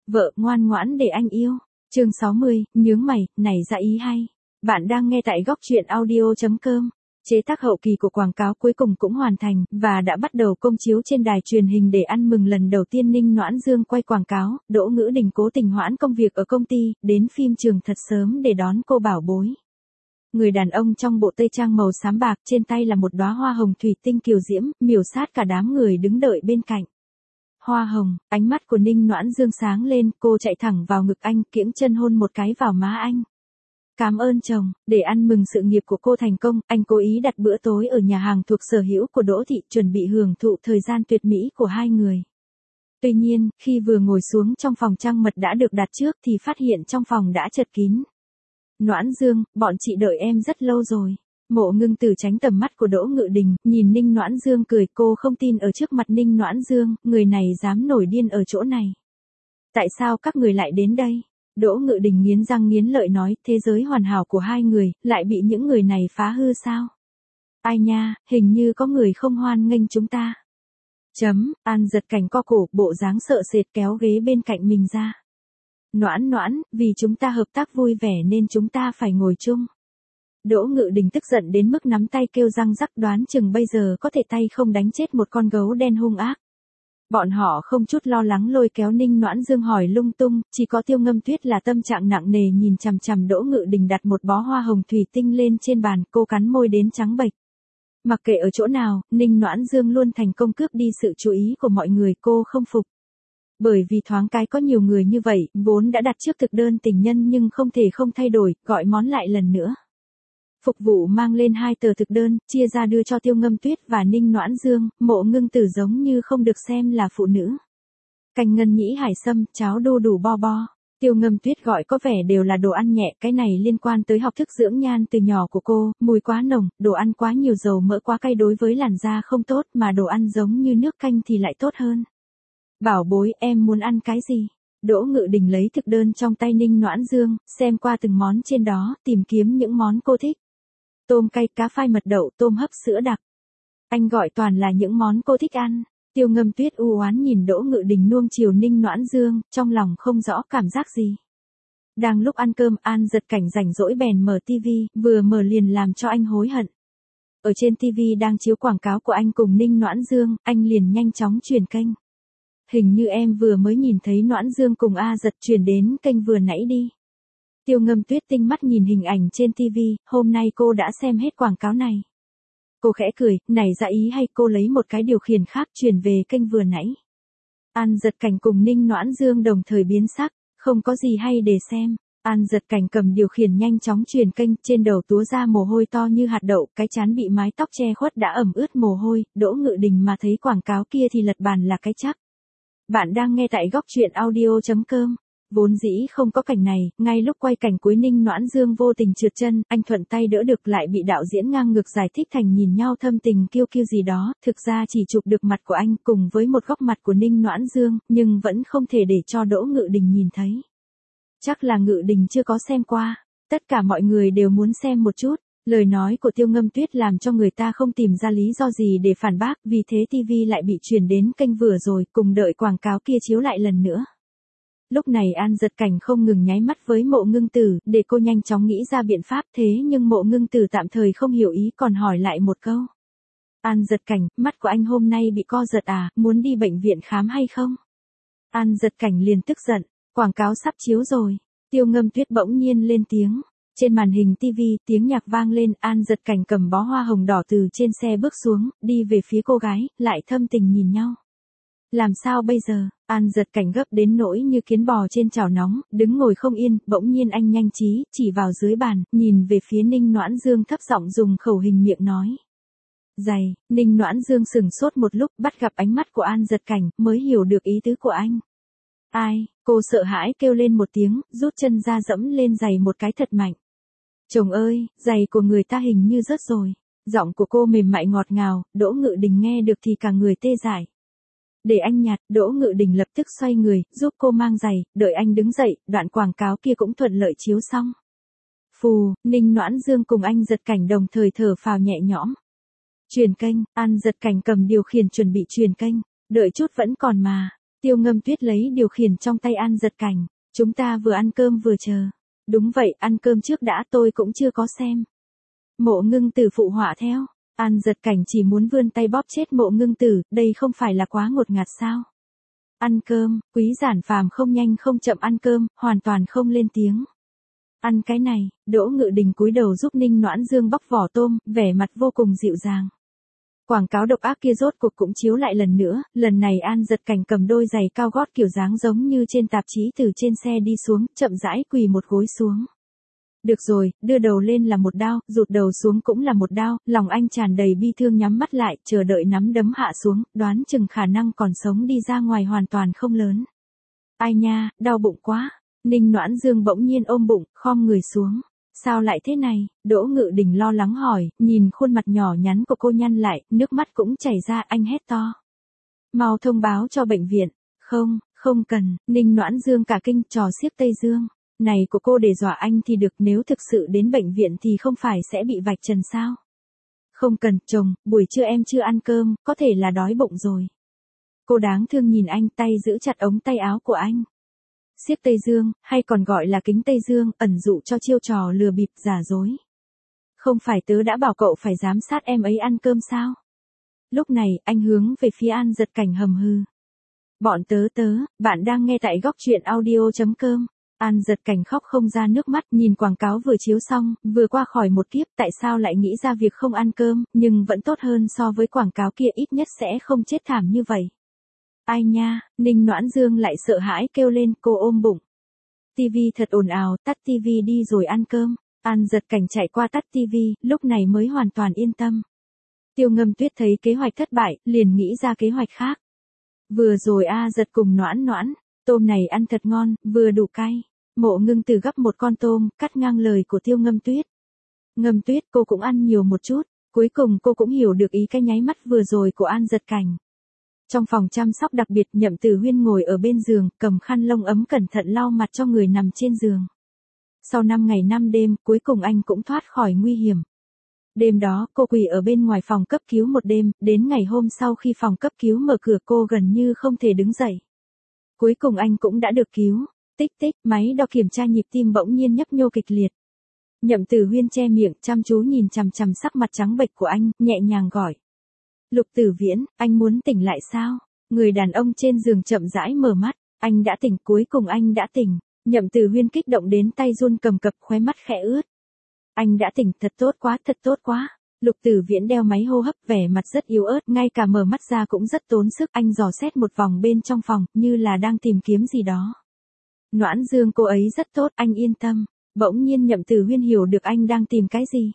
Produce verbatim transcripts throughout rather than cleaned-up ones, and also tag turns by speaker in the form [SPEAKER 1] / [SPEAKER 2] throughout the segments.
[SPEAKER 1] Vợ ngoan ngoãn để anh yêu. Chương sáu mươi, nhướng mày, nảy ra ý hay. Bạn đang nghe tại góc truyện audio chấm com. Chế tác hậu kỳ của quảng cáo cuối cùng cũng hoàn thành, và đã bắt đầu công chiếu trên đài truyền hình để ăn mừng lần đầu tiên Ninh Noãn Dương quay quảng cáo. Đỗ Ngữ Đình cố tình hoãn công việc ở công ty, đến phim trường thật sớm để đón cô bảo bối. Người đàn ông trong bộ tây trang màu xám bạc, trên tay là một đóa hoa hồng thủy tinh kiều diễm, miều sát cả đám người đứng đợi bên cạnh. Hoa hồng, ánh mắt của Ninh Noãn Dương sáng lên, cô chạy thẳng vào ngực anh, kiễng chân hôn một cái vào má anh. Cảm ơn chồng. Để ăn mừng sự nghiệp của cô thành công, anh cố ý đặt bữa tối ở nhà hàng thuộc sở hữu của Đỗ Thị, chuẩn bị hưởng thụ thời gian tuyệt mỹ của hai người. Tuy nhiên, khi vừa ngồi xuống trong phòng trăng mật đã được đặt trước thì phát hiện trong phòng đã chật kín. Noãn Dương, bọn chị đợi em rất lâu rồi. Mộ Ngưng Tử tránh tầm mắt của Đỗ Ngự Đình, nhìn Ninh Noãn Dương cười, cô không tin ở trước mặt Ninh Noãn Dương, người này dám nổi điên ở chỗ này. Tại sao các người lại đến đây? Đỗ Ngự Đình nghiến răng nghiến lợi nói, thế giới hoàn hảo của hai người, lại bị những người này phá hư sao? Ai nha, hình như có người không hoan nghênh chúng ta. Chấm, An giật cảnh co cổ, bộ dáng sợ sệt kéo ghế bên cạnh mình ra. Noãn Noãn, vì chúng ta hợp tác vui vẻ nên chúng ta phải ngồi chung. Đỗ Ngự Đình tức giận đến mức nắm tay kêu răng rắc, đoán chừng bây giờ có thể tay không đánh chết một con gấu đen hung ác. Bọn họ không chút lo lắng lôi kéo Ninh Noãn Dương hỏi lung tung, chỉ có Tiêu Ngâm Tuyết là tâm trạng nặng nề nhìn chằm chằm Đỗ Ngự Đình đặt một bó hoa hồng thủy tinh lên trên bàn, cô cắn môi đến trắng bệch. Mặc kệ ở chỗ nào, Ninh Noãn Dương luôn thành công cướp đi sự chú ý của mọi người, cô không phục. Bởi vì thoáng cái có nhiều người như vậy, vốn đã đặt trước thực đơn tình nhân nhưng không thể không thay đổi, gọi món lại lần nữa. Phục vụ mang lên hai tờ thực đơn, chia ra đưa cho Tiêu Ngâm Tuyết và Ninh Noãn Dương. Mộ Ngưng Tử giống như không được xem là phụ nữ. Canh ngân nhĩ hải sâm, cháo đu đủ bo bo. Tiêu Ngâm Tuyết gọi có vẻ đều là đồ ăn nhẹ, cái này liên quan tới học thức dưỡng nhan từ nhỏ của cô, mùi quá nồng, đồ ăn quá nhiều dầu mỡ quá cay đối với làn da không tốt, mà đồ ăn giống như nước canh thì lại tốt hơn. Bảo bối, em muốn ăn cái gì? Đỗ Ngự Đình lấy thực đơn trong tay Ninh Noãn Dương, xem qua từng món trên đó, tìm kiếm những món cô thích. Tôm cay, cá phai mật đậu, tôm hấp sữa đặc. Anh gọi toàn là những món cô thích ăn. Tiêu Ngâm Tuyết u oán nhìn Đỗ Ngự Đình nuông chiều Ninh Noãn Dương, trong lòng không rõ cảm giác gì. Đang lúc ăn cơm, An giật cảnh rảnh rỗi bèn mở tivi, vừa mở liền làm cho anh hối hận. Ở trên tivi đang chiếu quảng cáo của anh cùng Ninh Noãn Dương, anh liền nhanh chóng chuyển kênh. Hình như em vừa mới nhìn thấy Noãn Dương cùng A Giật, chuyển đến kênh vừa nãy đi. Tiêu Ngâm Tuyết tinh mắt nhìn hình ảnh trên tivi, hôm nay cô đã xem hết quảng cáo này. Cô khẽ cười, nảy ra ý hay, cô lấy một cái điều khiển khác chuyển về kênh vừa nãy. An giật cảnh cùng Ninh Noãn Dương đồng thời biến sắc, không có gì hay để xem. An giật cảnh cầm điều khiển nhanh chóng chuyển kênh, trên đầu túa ra mồ hôi to như hạt đậu, cái trán bị mái tóc che khuất đã ẩm ướt mồ hôi. Đỗ Ngự Đình mà thấy quảng cáo kia thì lật bàn là cái chắc. Bạn đang nghe tại góc truyện audio chấm com. Vốn dĩ không có cảnh này, ngay lúc quay cảnh cuối Ninh Noãn Dương vô tình trượt chân, anh thuận tay đỡ được lại bị đạo diễn ngang ngược giải thích thành nhìn nhau thâm tình kiêu kiêu gì đó, thực ra chỉ chụp được mặt của anh cùng với một góc mặt của Ninh Noãn Dương, nhưng vẫn không thể để cho Đỗ Ngự Đình nhìn thấy. Chắc là Ngự Đình chưa có xem qua, tất cả mọi người đều muốn xem một chút. Lời nói của Tiêu Ngâm Tuyết làm cho người ta không tìm ra lý do gì để phản bác, vì thế tivi lại bị chuyển đến kênh vừa rồi, cùng đợi quảng cáo kia chiếu lại lần nữa. Lúc này An giật cảnh không ngừng nháy mắt với Mộ Ngưng Tử, để cô nhanh chóng nghĩ ra biện pháp, thế nhưng Mộ Ngưng Tử tạm thời không hiểu ý còn hỏi lại một câu. An giật cảnh, mắt của anh hôm nay bị co giật à, muốn đi bệnh viện khám hay không? An giật cảnh liền tức giận, quảng cáo sắp chiếu rồi. Tiêu Ngâm Tuyết bỗng nhiên lên tiếng. Trên màn hình tivi, tiếng nhạc vang lên, An giật cảnh cầm bó hoa hồng đỏ từ trên xe bước xuống, đi về phía cô gái, lại thâm tình nhìn nhau. Làm sao bây giờ? An giật cảnh gấp đến nỗi như kiến bò trên chảo nóng, đứng ngồi không yên, bỗng nhiên anh nhanh trí, chỉ vào dưới bàn, nhìn về phía Ninh Noãn Dương thấp giọng dùng khẩu hình miệng nói. Giày, Ninh Noãn Dương sừng sốt một lúc, bắt gặp ánh mắt của An giật cảnh, mới hiểu được ý tứ của anh. Ai, cô sợ hãi kêu lên một tiếng, rút chân ra dẫm lên giày một cái thật mạnh. Chồng ơi, giày của người ta hình như rớt rồi. Giọng của cô mềm mại ngọt ngào, Đỗ Ngự Đình nghe được thì cả người tê dại. Để anh nhặt, Đỗ Ngự Đình lập tức xoay người, giúp cô mang giày, đợi anh đứng dậy, đoạn quảng cáo kia cũng thuận lợi chiếu xong. Phù, Ninh Noãn Dương cùng anh giật cảnh đồng thời thở phào nhẹ nhõm. Truyền kênh, An giật cảnh cầm điều khiển chuẩn bị truyền kênh, đợi chút vẫn còn mà. Tiêu Ngâm Tuyết lấy điều khiển trong tay An Giật Cảnh. Chúng ta vừa ăn cơm vừa chờ. Đúng vậy, ăn cơm trước đã, tôi cũng chưa có xem. Mộ Ngưng Tử phụ họa theo. An Giật Cảnh chỉ muốn vươn tay bóp chết Mộ Ngưng Tử, đây không phải là quá ngột ngạt sao? Ăn cơm, Quý Giản Phàm không nhanh không chậm ăn cơm, hoàn toàn không lên tiếng. Ăn cái này, Đỗ Ngự Đình cúi đầu giúp Ninh Noãn Dương bóc vỏ tôm, vẻ mặt vô cùng dịu dàng. Quảng cáo độc ác kia rốt cuộc cũng chiếu lại lần nữa, lần này An Giật Cảnh cầm đôi giày cao gót kiểu dáng giống như trên tạp chí từ trên xe đi xuống, chậm rãi quỳ một gối xuống. Được rồi, đưa đầu lên là một đao, rụt đầu xuống cũng là một đao, lòng anh tràn đầy bi thương nhắm mắt lại, chờ đợi nắm đấm hạ xuống, đoán chừng khả năng còn sống đi ra ngoài hoàn toàn không lớn. Ai nha, đau bụng quá. Ninh Noãn Dương bỗng nhiên ôm bụng, khom người xuống. Sao lại thế này? Đỗ Ngự Đình lo lắng hỏi, nhìn khuôn mặt nhỏ nhắn của cô nhăn lại, nước mắt cũng chảy ra, anh hét to. Mau thông báo cho bệnh viện. Không, không cần, Ninh Noãn Dương cả kinh, trò xiếc Tây Dương. Này của cô để dọa anh thì được, nếu thực sự đến bệnh viện thì không phải sẽ bị vạch trần sao? Không cần, chồng, buổi trưa em chưa ăn cơm, có thể là đói bụng rồi. Cô đáng thương nhìn anh, tay giữ chặt ống tay áo của anh. Xiếc Tây Dương, hay còn gọi là kính Tây Dương, ẩn dụ cho chiêu trò lừa bịp giả dối. Không phải tớ đã bảo cậu phải giám sát em ấy ăn cơm sao? Lúc này, anh hướng về phía An Giật Cảnh hầm hừ. Bọn tớ tớ, bạn đang nghe tại góc truyện audio chấm com. An Giật Cảnh khóc không ra nước mắt, nhìn quảng cáo vừa chiếu xong, vừa qua khỏi một kiếp, tại sao lại nghĩ ra việc không ăn cơm, nhưng vẫn tốt hơn so với quảng cáo kia, ít nhất sẽ không chết thảm như vậy. Ai nha, Ninh Noãn Dương lại sợ hãi kêu lên, cô ôm bụng. Tivi thật ồn ào, tắt tivi đi rồi ăn cơm. An Giật Cảnh chạy qua tắt tivi, lúc này mới hoàn toàn yên tâm. Tiêu Ngâm Tuyết thấy kế hoạch thất bại, liền nghĩ ra kế hoạch khác. Vừa rồi A Giật cùng Noãn Noãn, tôm này ăn thật ngon, vừa đủ cay. Mộ Ngưng Tử gắp một con tôm, cắt ngang lời của Tiêu Ngâm Tuyết. Ngâm Tuyết, cô cũng ăn nhiều một chút. Cuối cùng cô cũng hiểu được ý cái nháy mắt vừa rồi của An Giật Cảnh. Trong phòng chăm sóc đặc biệt, Nhậm Tử Huyên ngồi ở bên giường, cầm khăn lông ấm cẩn thận lau mặt cho người nằm trên giường. Sau năm ngày năm đêm, cuối cùng anh cũng thoát khỏi nguy hiểm. Đêm đó, cô quỳ ở bên ngoài phòng cấp cứu một đêm, đến ngày hôm sau khi phòng cấp cứu mở cửa cô gần như không thể đứng dậy. Cuối cùng anh cũng đã được cứu. Tích tích, máy đo kiểm tra nhịp tim bỗng nhiên nhấp nhô kịch liệt. Nhậm Tử Huyên che miệng, chăm chú nhìn chằm chằm sắc mặt trắng bệch của anh, nhẹ nhàng gọi. Lục Tử Viễn, anh muốn tỉnh lại sao? Người đàn ông trên giường chậm rãi mở mắt, anh đã tỉnh, cuối cùng anh đã tỉnh. Nhậm Tử Huyên kích động đến tay run cầm cập, khóe mắt khẽ ướt. Anh đã tỉnh, thật tốt quá, thật tốt quá. Lục Tử Viễn đeo máy hô hấp, vẻ mặt rất yếu ớt, ngay cả mở mắt ra cũng rất tốn sức, anh dò xét một vòng bên trong phòng, như là đang tìm kiếm gì đó. Noãn Dương cô ấy rất tốt, anh yên tâm. Bỗng nhiên Nhậm Tử Huyên hiểu được anh đang tìm cái gì.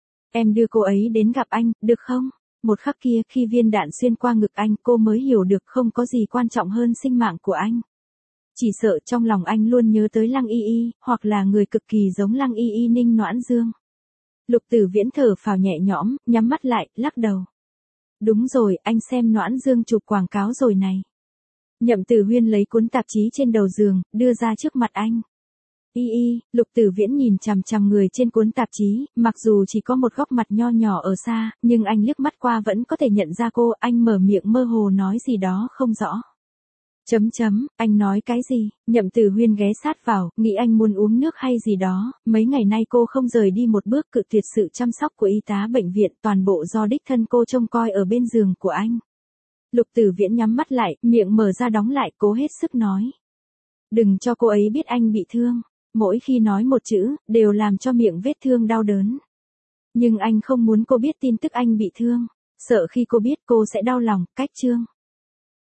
[SPEAKER 1] Em đưa cô ấy đến gặp anh, được không? Một khắc kia, khi viên đạn xuyên qua ngực anh, cô mới hiểu được không có gì quan trọng hơn sinh mạng của anh. Chỉ sợ trong lòng anh luôn nhớ tới Lăng Y Y, hoặc là người cực kỳ giống Lăng Y Y Ninh Noãn Dương. Lục Tử Viễn thở phào nhẹ nhõm, nhắm mắt lại, lắc đầu. Đúng rồi, anh xem Noãn Dương chụp quảng cáo rồi này. Nhậm Tử Huyên lấy cuốn tạp chí trên đầu giường, đưa ra trước mặt anh. Y y, Lục Tử Viễn nhìn chằm chằm người trên cuốn tạp chí, mặc dù chỉ có một góc mặt nho nhỏ ở xa, nhưng anh liếc mắt qua vẫn có thể nhận ra cô, anh mở miệng mơ hồ nói gì đó không rõ. Chấm chấm, anh nói cái gì? Nhậm Tử Huyên ghé sát vào, nghĩ anh muốn uống nước hay gì đó, mấy ngày nay cô không rời đi một bước, cự tuyệt sự chăm sóc của y tá bệnh viện, toàn bộ do đích thân cô trông coi ở bên giường của anh. Lục Tử Viễn nhắm mắt lại, miệng mở ra đóng lại, cố hết sức nói. Đừng cho cô ấy biết anh bị thương. Mỗi khi nói một chữ, đều làm cho miệng vết thương đau đớn. Nhưng anh không muốn cô biết tin tức anh bị thương. Sợ khi cô biết cô sẽ đau lòng, cách chương.